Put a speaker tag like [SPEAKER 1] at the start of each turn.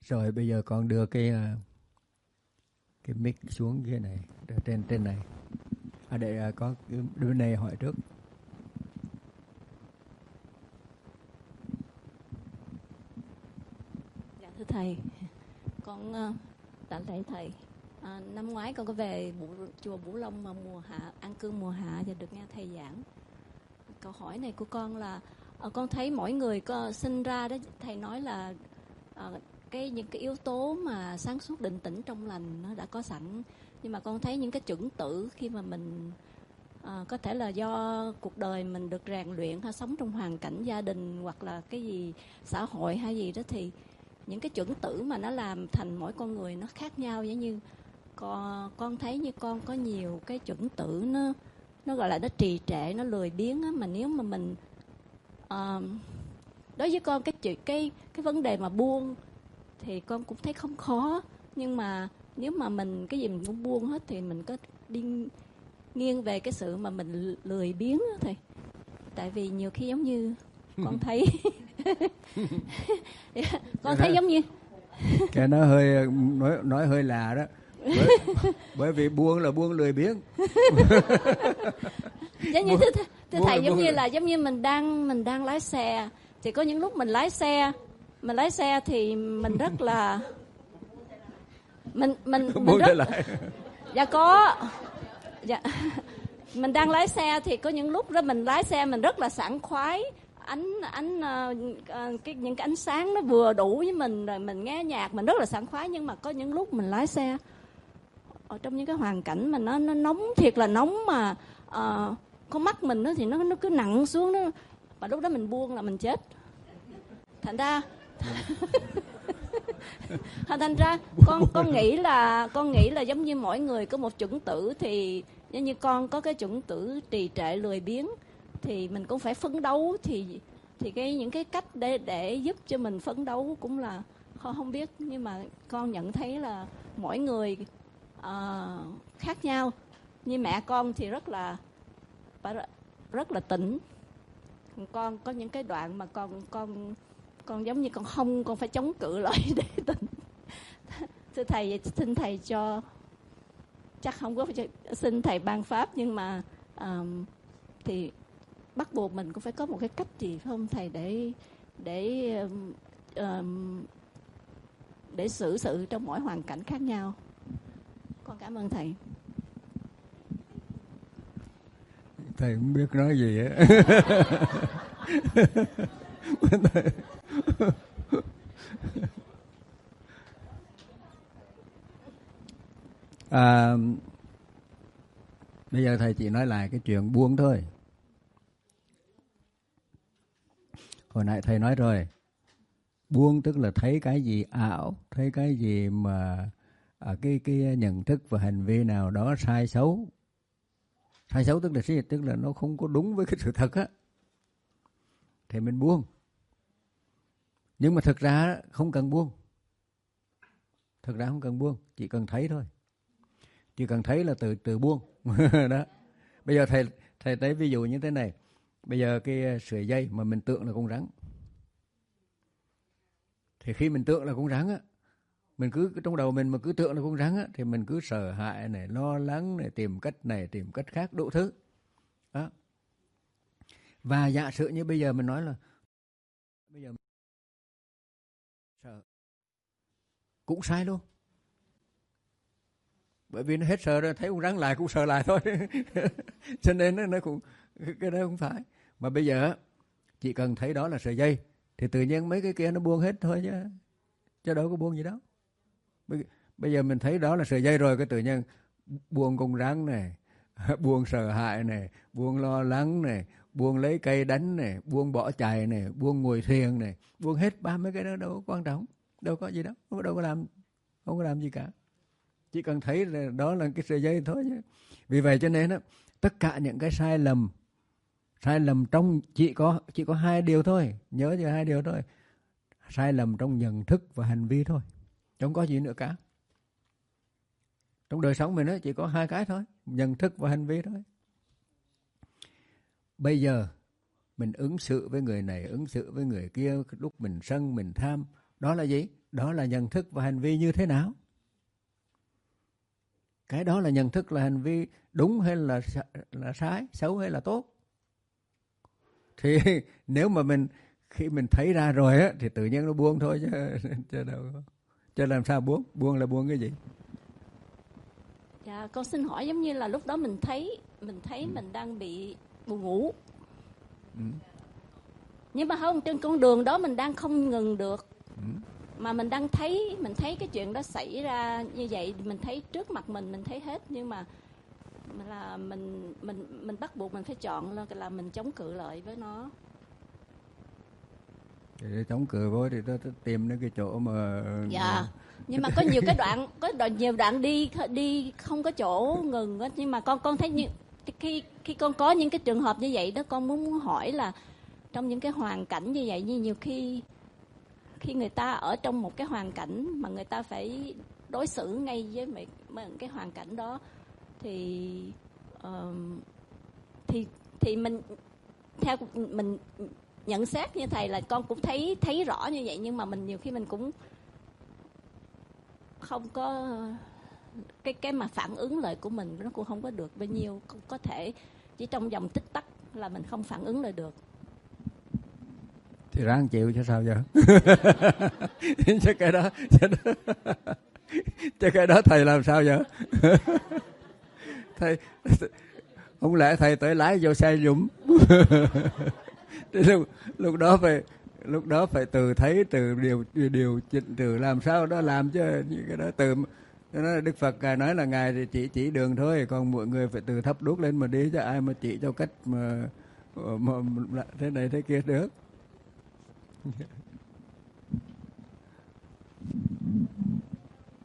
[SPEAKER 1] Rồi bây giờ con đưa cái mic xuống cái này, trên này. Để có đứa này hỏi trước.
[SPEAKER 2] Dạ thưa thầy, con tạ lễ thầy. Năm ngoái con có về chùa Bửu Long mà mùa hạ, an cư mùa hạ và được nghe thầy giảng. Câu hỏi này của con là con thấy mỗi người có sinh ra đó, thầy nói là những cái yếu tố mà sáng suốt, định tĩnh, trong lành nó đã có sẵn, nhưng mà con thấy những cái chưởng tử khi mà mình có thể là do cuộc đời mình được rèn luyện hay sống trong hoàn cảnh gia đình hoặc là cái gì xã hội hay gì đó, thì những cái chưởng tử mà nó làm thành mỗi con người nó khác nhau. Giống như con thấy như con có nhiều cái chưởng tử nó gọi là nó trì trệ, nó lười biếng á, mà nếu mà mình đối với con cái vấn đề mà buông thì con cũng thấy không khó, nhưng mà nếu mà mình cái gì mình cũng buông hết thì mình có đi nghiêng về cái sự mà mình lười biếng đó thầy. Tại vì nhiều khi giống như con thấy con thấy giống như
[SPEAKER 1] cái nó hơi nói hơi lạ đó. Bởi vì buông là buông lười biếng.
[SPEAKER 2] Giống như thưa thầy, giống như là giống như mình đang lái xe, thì có những lúc mình lái xe thì mình rất là mình rất dạ có dạ mình đang lái xe thì có những lúc đó mình lái xe mình rất là sảng khoái, những cái ánh sáng nó vừa đủ với mình, rồi mình nghe nhạc mình rất là sảng khoái. Nhưng mà có những lúc mình lái xe ở trong những cái hoàn cảnh mà nó nóng, thiệt là nóng, mà con mắt mình đó thì nó cứ nặng xuống đó, và lúc đó mình buông là mình chết. Thành ra con nghĩ là giống như mỗi người có một chủng tử, thì giống như con có cái chủng tử trì trệ lười biếng thì mình cũng phải phấn đấu, thì những cái cách để giúp cho mình phấn đấu cũng là không biết, nhưng mà con nhận thấy là mỗi người khác nhau. Như mẹ con thì rất là tỉnh, con có những cái đoạn mà con giống như con phải chống cự lại để tỉnh. Thưa thầy, xin thầy cho, chắc không có xin thầy ban pháp, nhưng mà thì bắt buộc mình cũng phải có một cái cách gì phải không thầy, để xử sự trong mỗi hoàn cảnh khác nhau. Con cảm ơn thầy.
[SPEAKER 1] Thầy không biết nói gì á. Bây giờ thầy chỉ nói lại cái chuyện buông thôi. Hồi nãy thầy nói rồi, buông tức là thấy cái gì ảo, thấy cái gì mà cái nhận thức và hành vi nào đó sai xấu. Sai xấu tức là nó không có đúng với cái sự thật á, thì mình buông. Nhưng mà thực ra không cần buông. Thực ra không cần buông, chỉ cần thấy thôi. Chỉ cần thấy là từ buông. Đó. Bây giờ thầy thấy ví dụ như thế này. Bây giờ cái sợi dây mà mình tưởng là con rắn, thì khi mình tưởng là con rắn á, mình cứ trong đầu mình mà cứ tưởng là con rắn á, thì mình cứ sợ hãi này, lo lắng này, tìm cách khác, đủ thứ. Đó. Và giả sử như bây giờ mình nói là bây giờ sợ, cũng sai luôn. Bởi vì nó hết sợ rồi, thấy con rắn lại cũng sợ lại thôi. Cho nên nó cũng, cái đó không phải. Mà bây giờ chỉ cần thấy đó là sợi dây thì tự nhiên mấy cái kia nó buông hết thôi chứ đâu có buông gì đâu. Bây giờ mình thấy đó là sợi dây rồi, cái tự nhiên buông con rắn này, buông sợ hãi này, buông lo lắng này, buông lấy cây đánh này, buông bỏ chạy này, buông ngồi thiền này, buông hết ba mấy cái đó đâu có quan trọng, đâu có gì đâu, không có làm gì cả. Chỉ cần thấy là đó là cái sợi dây thôi chứ. Vì vậy cho nên tất cả những cái sai lầm trong chỉ có hai điều thôi, nhớ cho hai điều thôi. Sai lầm trong nhận thức và hành vi thôi, không có gì nữa cả. Trong đời sống mình chỉ có hai cái thôi, nhận thức và hành vi thôi. Bây giờ mình ứng xử với người này, ứng xử với người kia, lúc mình sân, mình tham, Đó là gì? Đó là nhận thức và hành vi như thế nào? Cái đó là nhận thức là hành vi đúng hay là sai, xấu hay là tốt. Thì nếu mà khi mình thấy ra rồi á thì tự nhiên nó buông thôi chứ làm sao buông? Buông là buông cái gì?
[SPEAKER 2] Dạ, con xin hỏi giống như là lúc đó mình thấy mình đang bị buồn ngủ. Nhưng mà không, trên con đường đó mình đang không ngừng được. Mà mình thấy cái chuyện đó xảy ra như vậy, mình thấy trước mặt mình thấy hết, nhưng mà là mình bắt buộc mình phải chọn là mình chống cự lại với nó.
[SPEAKER 1] Để chống cự với thì tôi tìm đến cái chỗ mà
[SPEAKER 2] dạ. Nhưng mà có nhiều đoạn đi không có chỗ ngừng á, nhưng mà con thấy như khi con có những cái trường hợp như vậy đó, con muốn hỏi là trong những cái hoàn cảnh như vậy, như nhiều khi người ta ở trong một cái hoàn cảnh mà người ta phải đối xử ngay với cái hoàn cảnh đó thì mình theo mình nhận xét như thầy là con cũng thấy rõ như vậy, nhưng mà nhiều khi mình cũng không có cái mà phản ứng lại của mình nó cũng không có được bao nhiêu, có thể chỉ trong vòng tích tắc là mình không phản ứng lại được.
[SPEAKER 1] Thì ráng chịu chứ sao giờ. chứ cái đó thầy làm sao giờ. Thầy không lẽ thầy tới lái vô xe dùm. lúc đó phải từ thấy, từ điều chỉnh, từ làm sao đó làm chứ cái đó từ nó Đức Phật ngài nói là ngài thì chỉ đường thôi, còn mọi người phải từ thấp đuốc lên mà đi, chứ ai mà chỉ cho cách mà thế này thế kia được.